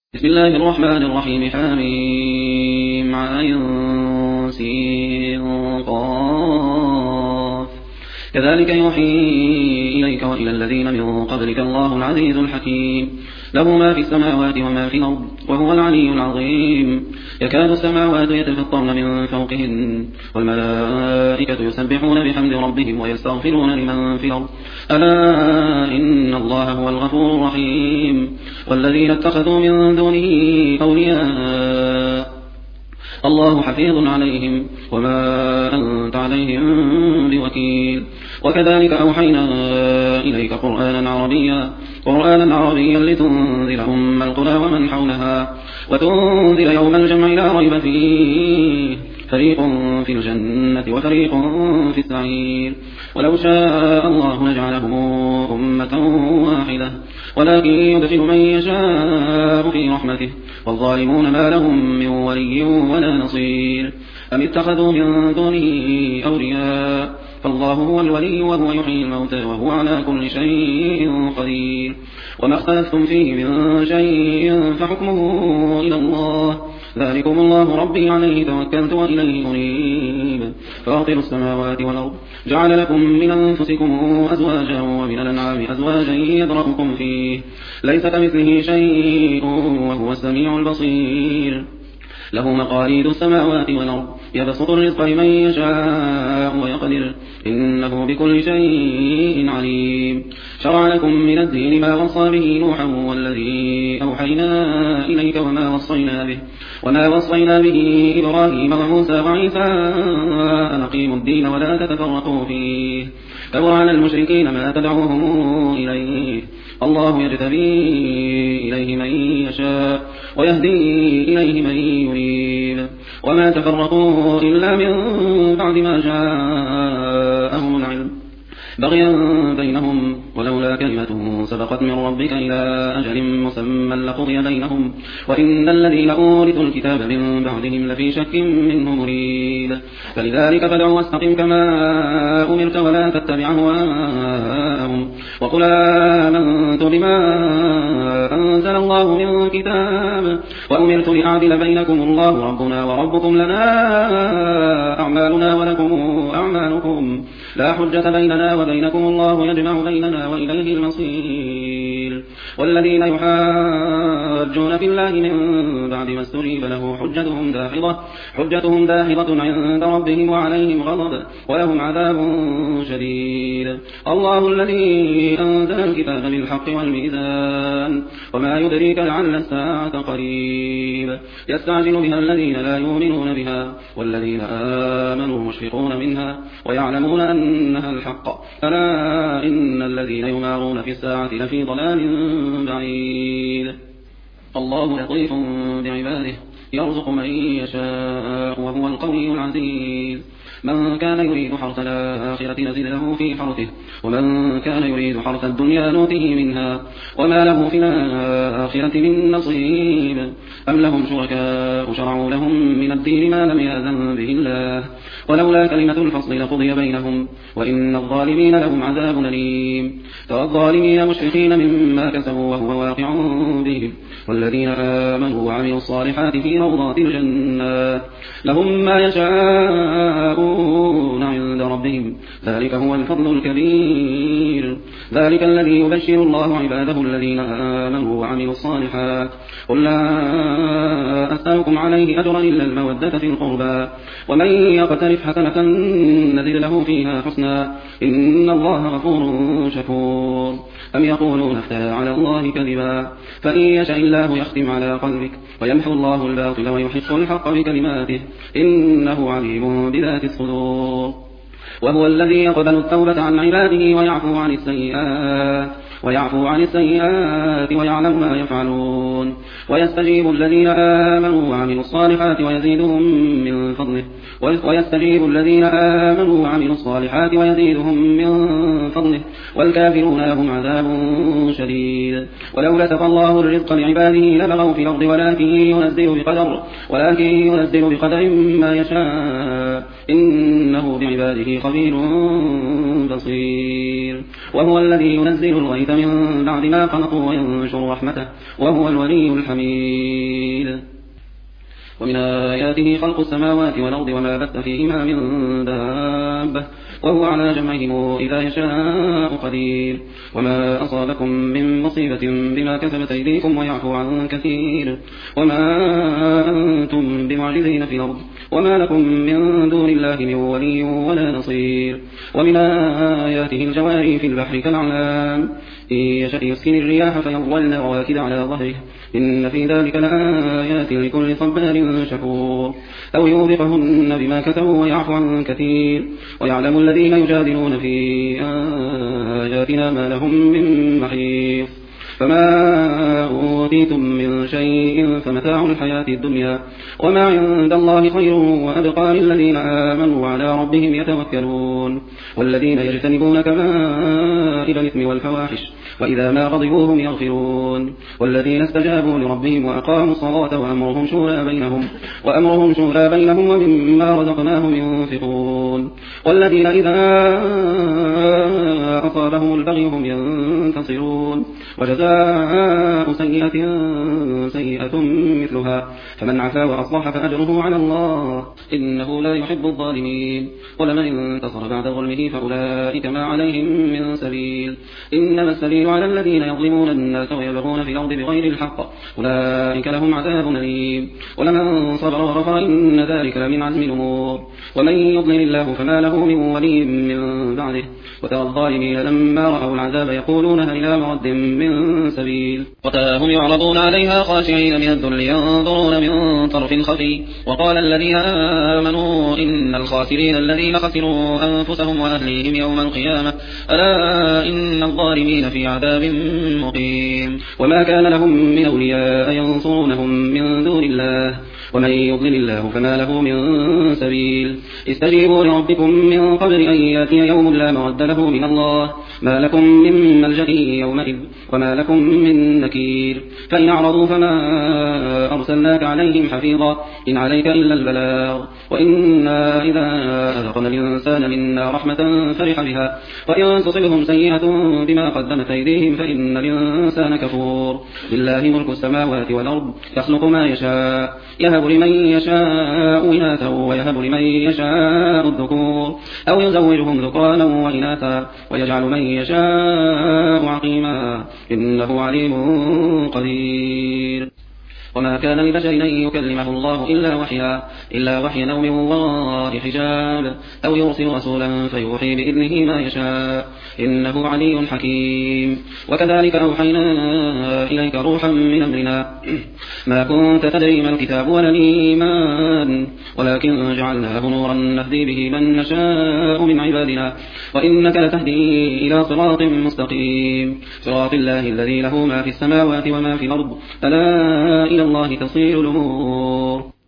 بسم الله الرحمن الرحيم. حميم عين سين قاف. كذلك يوحي إليك وإلى الذين من قبلك الله العزيز الحكيم. له ما في السماوات وما في الأرض وهو العلي العظيم. يكاد السماوات يتفطرن من فوقهن والملائكة يسبحون بحمد ربهم ويستغفرون لمن في الأرض ألا إن الله هو الغفور الرحيم. والذين اتخذوا من دونه أولياء الله حفيظ عليهم وما أنت عليهم بوكيل. وكذلك أوحينا إليك قرآنا عربيا لتنذر أم القرى ومن حولها وتنذر يوم الجمع لا ريب فيه فريق في الجنة وفريق في السعير. ولو شاء الله لجعلهم أمة واحدة ولكن يدخل من يشاء في رحمته والظالمون ما لهم من ولي ولا نصير. أم اتخذوا من دونه أولياء فالله هو الولي وهو يحيي الموتى وهو على كل شيء قدير. وما اختلفتم فيه من شيء فحكمه إلى الله ذلكم الله ربي عليه توكلت وإليه أنيب. فاطر السماوات والأرض جعل لكم من أنفسكم أزواجا ومن الأنعام أزواجا يذرأكم فيه ليس كمثله شيء وهو السميع البصير. له مقاليد السماوات والأرض يبسط الرزق لمن يشاء ويقدر إنه بكل شيء عليم. شرع لكم من الدين ما وصى به نوحا والذي أوحينا إليك وما وصينا به إبراهيم وموسى وعيسى أن أقيموا الدين ولا تتفرقوا فيه كبر على المشركين ما تدعوهم إليه. الله يجتبي إليه من يشاء ويهدي إليه من يريد وما تفرقوا إلا من بعد ما جاءهم العلم بغيا بينهم ولولا كلمة سبقت من ربك إلى أجل مسمى لقضي بينهم وإن الذين أورثوا الكتاب من بعدهم لفي شك منه مريب. فلذلك فادع واستقم كما أمرت ولا تتبع أهواءهم وقل آمنت بما أنزل الله من كتاب وأمرت لأعدل بينكم الله ربنا وربكم لنا أعمالنا ولكم أعمالكم لا حجة بيننا وبينكم الله يجمع بيننا وإليه المصير. والذين يحاجون في الله من بعد ما استجيب له حجتهم داحضة عند ربهم وعليهم غضب ولهم عذاب شديد. الله الذي أنزل الكتاب بالحق والميزان وما يدريك لعل الساعة قريب. يستعجل بها الذين لا يؤمنون بها والذين آمنوا مشفقون منها ويعلمون أنها الحق ألا إن الذين يمارون في الساعة لفي ضلال بعيد. الله لطيف بعباده يرزق من يشاء وهو القوي العزيز. من كان يريد حرث الآخرة نزل له في حرثه ومن كان يريد حرث الدنيا نؤته منها وما له في الآخرة من نصيب. أم لهم شركاء شرعوا لهم من الدين ما لم يأذن به الله ولولا كلمة الفصل لقضي بينهم وإن الظالمين لهم عذاب أليم. ترى الظالمين مشفقين مما كسبوا وهو واقع بهم والذين آمنوا وعملوا الصالحات في روضات الجنات لهم ما يشاءون عند ربهم ذلك هو الفضل الكبير. ذلك الذي يبشر الله عباده الذين آمنوا وعملوا الصالحات قل لا أسألكم عليه أجرا إلا المودة في القربى ومن يقترف حسنة نزد له فيها حسنا إن الله غفور شكور. أم يقولون افترى على الله كذبا فإن يشاء الله يختم على قلبك ويمحو الله الباطل ويحق الحق بكلماته إنه عليم بذات الصدور. وهو الذي يقبل التوبة عن عباده ويعفو عن السيئات ويعلم ما يفعلون ويستجيب الذين آمنوا وعملوا الصالحات ويزيدهم من فضله والكافرون لهم عذاب شديد. ولولا تقى الله الرزق لعباده لبغوا في الأرض ولكن ينزل بقدر ما يشاء إنه بعباده خبير بصير. وهو الذي ينزل الغيث من بعد ما قنطوا وينشر رحمته وهو الولي الحميد. حميد ومن آياته خلق السماوات والأرض وما بث فيهما من دابة وهو على جمعهم إذا يشاء قدير وما أصابكم من مصيبة بما كسبت أيديكم ويعفو عن كثير وما أنتم بمعجزين في الأرض وما لكم من دون الله من ولي ولا نصير ومن آياته الجواري في البحر كالأعلام إن يشأ يسكن الرياح فيظلن رواكد على ظهره إن في ذلك لآيات لكل صبار شكور أو يوبقهن بما كتبوا ويعفو عن كثير ويعلم الذين يجادلون في آياتنا ما لهم من محيص فما أوتيتم من شيء فمتاع الحياة الدنيا وما عند الله خير وأبقى للذين آمنوا وعلى ربهم يتوكلون والذين يجتنبون كبائر الإثم والفواحش وإذا ما غضبوا هم يغفرون والذين استجابوا لربهم وأقاموا الصلاة وأمرهم شورى بينهم ومما رزقناهم ينفقون والذين إذا أصابهم البغي هم ينتصرون وجزاء سيئة مثلها فمن عفا وأصلح فأجره على الله إنه لا يحب الظالمين ولمن انتصر بعد ظلمه فأولئك ما عليهم من سبيل إنما السبيل على الذين يظلمون الناس ويبغون في الأرض بغير الحق أولئك لهم عذاب أليم ولمن صبر وغفر إن ذلك لمن عزم الأمور ومن يضلل الله فما له من ولي من بعده وترى الظالمين لما رأوا العذاب يقولون هل إلى مرد من سبيل وتراهم يعرضون عليها خاشعين من الذل ينظرون من طرف خفي وقال الذين آمنوا إن الخاسرين الذين خسروا أنفسهم وأهليهم يوم القيامة ألا إن الظالمين في عذاب مقيم وما كان لهم من أولياء ينصرونهم من دون الله ومن يضلل الله فما له من سبيل استجيبوا لربكم من قبل أن يأتي يوم لا مرد له من الله ما لكم من ملجأ يومئذ وما لكم من نكير فإن أعرضوا فما أرسلناك عليهم حفيظا إن عليك إلا البلاغ وإنا إذا أذقنا الإنسان منا رحمة فرح بها وإن تصبهم سيئة بما قدمت أيديهم فإن الإنسان كفور لله ملك السماوات والأرض يخلق ما يشاء يهب لمن يشاء إناثا ويهب لمن يشاء الذكور أو يزوجهم ذكرانا وإناثا ويجعل من يشاء عقيما إنه عليم قدير وما كان لبشر أن يكلمه الله إلا وحيا أو من وراء حجاب أو يرسل رسولا فيوحي بإذنه ما يشاء إنه علي حكيم وكذلك أوحينا إليك روحا من أمرنا ما كنت تدري ما الكتاب ولا الإيمان ولكن جعلناه نورا نهدي به من نشاء من عبادنا وإنك لتهدي إلى صراط مستقيم صراط الله الذي له ما في السماوات وما في الأرض ألا إلى الله تصير الأمور